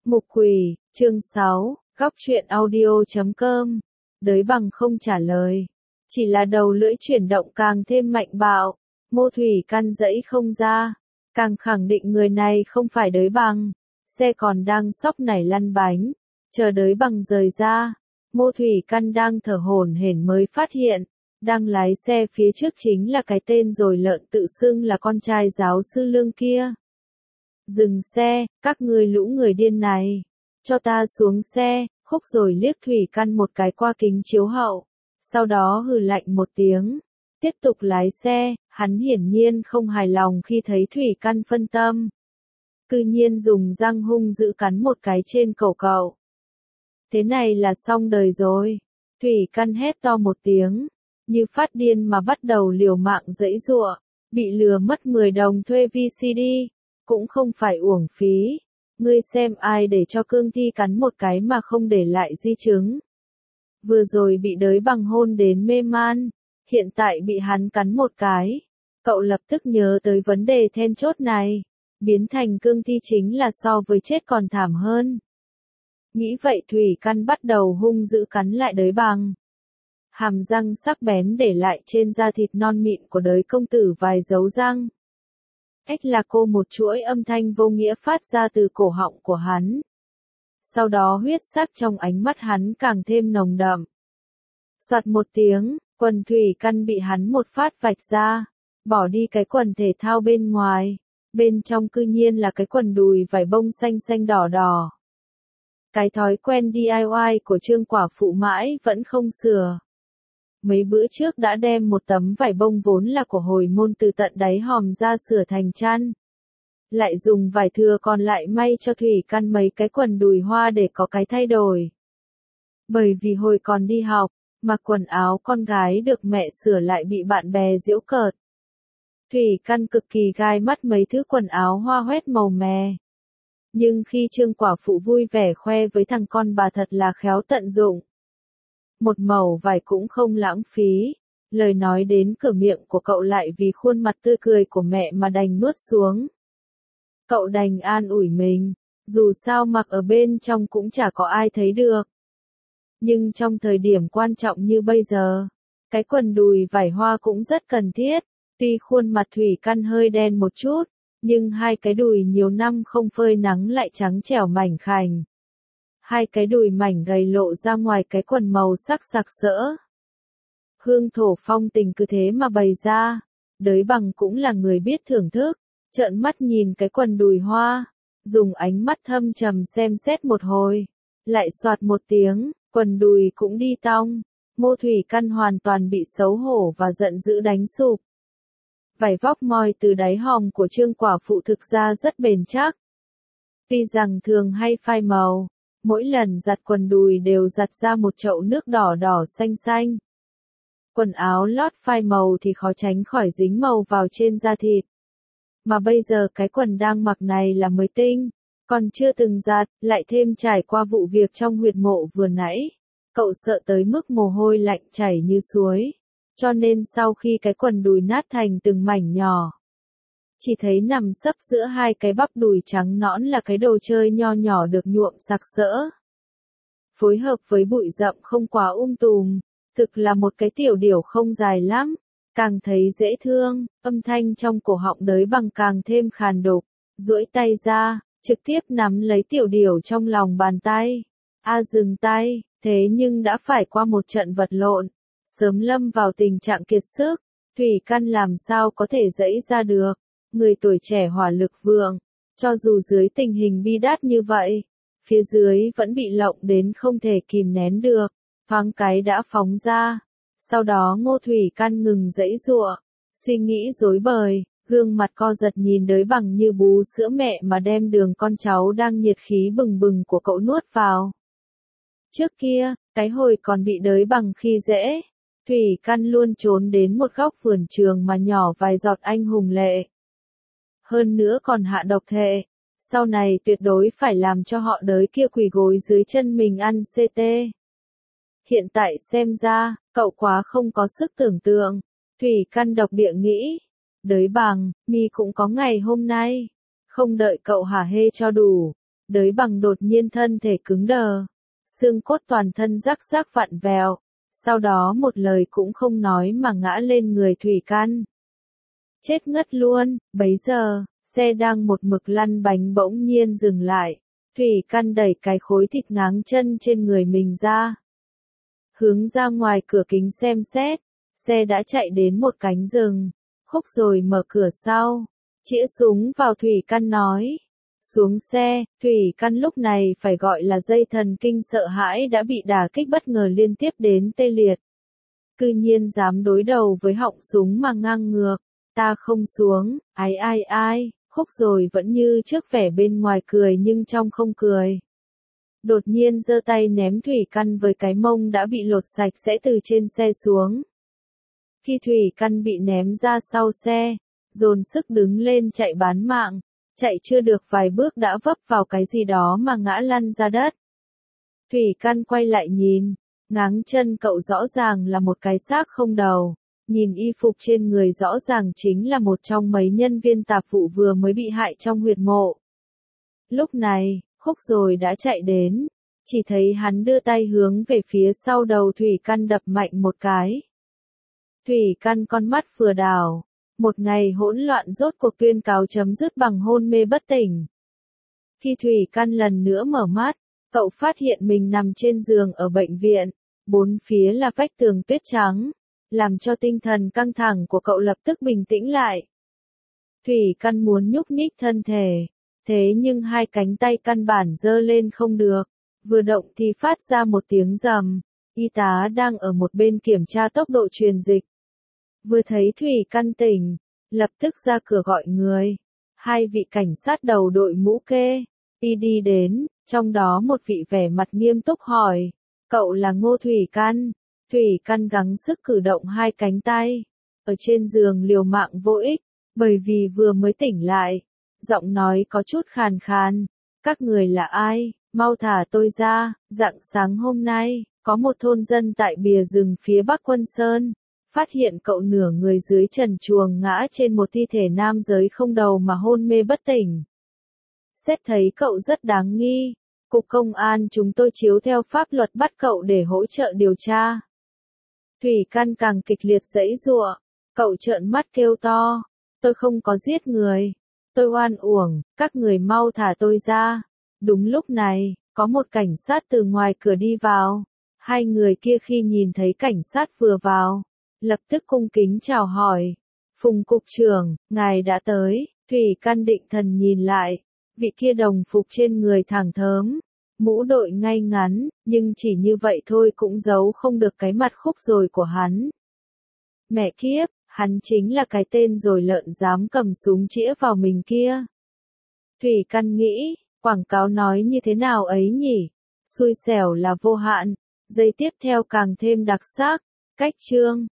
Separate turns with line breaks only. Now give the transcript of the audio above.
Mục Quỷ, chương 6, góc truyện audio.com. Đới Bằng không trả lời, chỉ là đầu lưỡi chuyển động càng thêm mạnh bạo. Mộ Thủy Căn dãy không ra, càng khẳng định người này không phải Đới Bằng. Xe còn đang sóc nảy lăn bánh, chờ Đới Bằng rời ra. Mộ Thủy Căn đang thở hổn hển mới phát hiện, đang lái xe phía trước chính là cái tên rồi lợn tự xưng là con trai giáo sư Lương kia. Dừng xe, các ngươi lũ người điên này. Cho ta xuống xe, Khúc rồi liếc Thủy Căn một cái qua kính chiếu hậu. Sau đó hừ lạnh một tiếng. Tiếp tục lái xe, hắn hiển nhiên không hài lòng khi thấy Thủy Căn phân tâm. Cư nhiên dùng răng hung dữ cắn một cái trên cổ cậu. Thế này là xong đời rồi. Thủy Căn hét to một tiếng, như phát điên mà bắt đầu liều mạng giãy giụa. Bị lừa mất 10 đồng thuê VCD. Cũng không phải uổng phí. Ngươi xem ai để cho Cương Thi cắn một cái mà không để lại di chứng. Vừa rồi bị Đới Bằng hôn đến mê man, hiện tại bị hắn cắn một cái. Cậu lập tức nhớ tới vấn đề then chốt này. Biến thành Cương Thi chính là so với chết còn thảm hơn. Nghĩ vậy Thủy Căn bắt đầu hung dữ cắn lại Đới Bằng. Hàm răng sắc bén để lại trên da thịt non mịn của Đới công tử vài dấu răng. Ếch là cô một chuỗi âm thanh vô nghĩa phát ra từ cổ họng của hắn. Sau đó huyết sắc trong ánh mắt hắn càng thêm nồng đậm. Soạt một tiếng, quần Thủy Căn bị hắn một phát vạch ra, bỏ đi cái quần thể thao bên ngoài, bên trong cư nhiên là cái quần đùi vải bông xanh xanh đỏ đỏ. Cái thói quen DIY của Trương quả phụ mãi vẫn không sửa. Mấy bữa trước đã đem một tấm vải bông vốn là của hồi môn từ tận đáy hòm ra sửa thành chăn. Lại dùng vải thừa còn lại may cho Thủy Căn mấy cái quần đùi hoa để có cái thay đổi. Bởi vì hồi còn đi học, mặc quần áo con gái được mẹ sửa lại bị bạn bè giễu cợt. Thủy Căn cực kỳ gai mắt mấy thứ quần áo hoa hoét màu mè. Nhưng khi Trương quả phụ vui vẻ khoe với thằng con bà thật là khéo tận dụng. Một mẩu vải cũng không lãng phí, lời nói đến cửa miệng của cậu lại vì khuôn mặt tươi cười của mẹ mà đành nuốt xuống. Cậu đành an ủi mình, dù sao mặc ở bên trong cũng chả có ai thấy được. Nhưng trong thời điểm quan trọng như bây giờ, cái quần đùi vải hoa cũng rất cần thiết, tuy khuôn mặt Thủy Căn hơi đen một chút, nhưng hai cái đùi nhiều năm không phơi nắng lại trắng trẻo mảnh khảnh. Hai cái đùi mảnh gầy lộ ra ngoài cái quần màu sắc sặc sỡ. Hương thổ phong tình cứ thế mà bày ra. Đới Bằng cũng là người biết thưởng thức, trợn mắt nhìn cái quần đùi hoa, dùng ánh mắt thâm trầm xem xét một hồi, lại soạt một tiếng, quần đùi cũng đi tong. Mộ Thủy Căn hoàn toàn bị xấu hổ và giận dữ đánh sụp. Vải vóc moi từ đáy hòm của Trương quả phụ thực ra rất bền chắc. Tuy rằng thường hay phai màu, mỗi lần giặt quần đùi đều giặt ra một chậu nước đỏ đỏ xanh xanh. Quần áo lót phai màu thì khó tránh khỏi dính màu vào trên da thịt. Mà bây giờ cái quần đang mặc này là mới tinh, còn chưa từng giặt, lại thêm trải qua vụ việc trong huyệt mộ vừa nãy. Cậu sợ tới mức mồ hôi lạnh chảy như suối. Cho nên sau khi cái quần đùi nát thành từng mảnh nhỏ, chỉ thấy nằm sấp giữa hai cái bắp đùi trắng nõn là cái đồ chơi nho nhỏ được nhuộm sặc sỡ. Phối hợp với bụi rậm không quá tùm, thực là một cái tiểu điểu không dài lắm, càng thấy dễ thương, âm thanh trong cổ họng Đới Bằng càng thêm khàn đục, duỗi tay ra, trực tiếp nắm lấy tiểu điểu trong lòng bàn tay. Dừng tay, thế nhưng đã phải qua một trận vật lộn, sớm lâm vào tình trạng kiệt sức, Thủy Căn làm sao có thể giãy ra được. Người tuổi trẻ hỏa lực vượng, cho dù dưới tình hình bi đát như vậy, phía dưới vẫn bị lộng đến không thể kìm nén được, thoáng cái đã phóng ra. Sau đó Ngô Thủy Căn ngừng giãy giụa, suy nghĩ rối bời, gương mặt co giật nhìn Đới Bằng như bú sữa mẹ mà đem đường con cháu đang nhiệt khí bừng bừng của cậu nuốt vào. Trước kia, cái hồi còn bị Đới Bằng khi dễ, Thủy Căn luôn trốn đến một góc vườn trường mà nhỏ vài giọt anh hùng lệ. Hơn nữa còn hạ độc thệ, sau này tuyệt đối phải làm cho họ Đới kia quỳ gối dưới chân mình ăn CT. Hiện tại xem ra, cậu quá không có sức tưởng tượng. Thủy Căn độc địa nghĩ, Đới Bằng, mi cũng có ngày hôm nay. Không đợi cậu hả hê cho đủ, Đới Bằng đột nhiên thân thể cứng đờ, xương cốt toàn thân rắc rắc vặn vẹo, sau đó một lời cũng không nói mà ngã lên người Thủy Căn. Chết ngất luôn, bấy giờ, xe đang một mực lăn bánh bỗng nhiên dừng lại, Thủy Căn đẩy cái khối thịt ngáng chân trên người mình ra. Hướng ra ngoài cửa kính xem xét, xe đã chạy đến một cánh rừng, Khúc rồi mở cửa sau, chĩa súng vào Thủy Căn nói. Xuống xe, Thủy Căn lúc này phải gọi là dây thần kinh sợ hãi đã bị đả kích bất ngờ liên tiếp đến tê liệt. Cư nhiên dám đối đầu với họng súng mà ngang ngược, ta không xuống, ai, Khúc rồi vẫn như trước vẻ bên ngoài cười nhưng trong không cười. Đột nhiên giơ tay ném Thủy Căn với cái mông đã bị lột sạch sẽ từ trên xe xuống. Khi Thủy Căn bị ném ra sau xe, dồn sức đứng lên chạy bán mạng, chạy chưa được vài bước đã vấp vào cái gì đó mà ngã lăn ra đất. Thủy Căn quay lại nhìn, ngáng chân cậu rõ ràng là một cái xác không đầu, nhìn y phục trên người rõ ràng chính là một trong mấy nhân viên tạp vụ vừa mới bị hại trong huyệt mộ. Lúc này, Khúc rồi đã chạy đến, chỉ thấy hắn đưa tay hướng về phía sau đầu Thủy Căn đập mạnh một cái. Thủy Căn con mắt vừa đảo, một ngày hỗn loạn rốt cuộc tuyên cáo chấm dứt bằng hôn mê bất tỉnh. Khi Thủy Căn lần nữa mở mắt, cậu phát hiện mình nằm trên giường ở bệnh viện, bốn phía là vách tường tuyết trắng, làm cho tinh thần căng thẳng của cậu lập tức bình tĩnh lại. Thủy Căn muốn nhúc nhích thân thể, thế nhưng hai cánh tay căn bản giơ lên không được, vừa động thì phát ra một tiếng rầm, y tá đang ở một bên kiểm tra tốc độ truyền dịch. Vừa thấy Thủy Căn tỉnh, lập tức ra cửa gọi người. Hai vị cảnh sát đầu đội mũ kê, đi đến, trong đó một vị vẻ mặt nghiêm túc hỏi, cậu là Ngô Thủy Căn. Thủy Căn gắng sức cử động hai cánh tay, ở trên giường liều mạng vô ích, bởi vì vừa mới tỉnh lại, giọng nói có chút khàn khàn, các người là ai, mau thả tôi ra. Rạng sáng hôm nay, có một thôn dân tại bìa rừng phía bắc Quân Sơn, phát hiện cậu nửa người dưới trần truồng ngã trên một thi thể nam giới không đầu mà hôn mê bất tỉnh. Xét thấy cậu rất đáng nghi, Cục Công an chúng tôi chiếu theo pháp luật bắt cậu để hỗ trợ điều tra. Thủy Căn càng kịch liệt giãy giụa, cậu trợn mắt kêu to, tôi không có giết người, tôi oan uổng, các người mau thả tôi ra. Đúng lúc này, có một cảnh sát từ ngoài cửa đi vào, hai người kia khi nhìn thấy cảnh sát vừa vào, lập tức cung kính chào hỏi. Phùng cục trưởng, ngài đã tới. Thủy Căn định thần nhìn lại, vị kia đồng phục trên người thẳng thớm, mũ đội ngay ngắn, nhưng chỉ như vậy thôi cũng giấu không được cái mặt Khúc rồi của hắn. Mẹ kiếp, hắn chính là cái tên rồi lợn dám cầm súng chĩa vào mình kia. Thủy Căn nghĩ, quảng cáo nói như thế nào ấy nhỉ? Xui xẻo là vô hạn. Giây tiếp theo càng thêm đặc sắc. Cách chương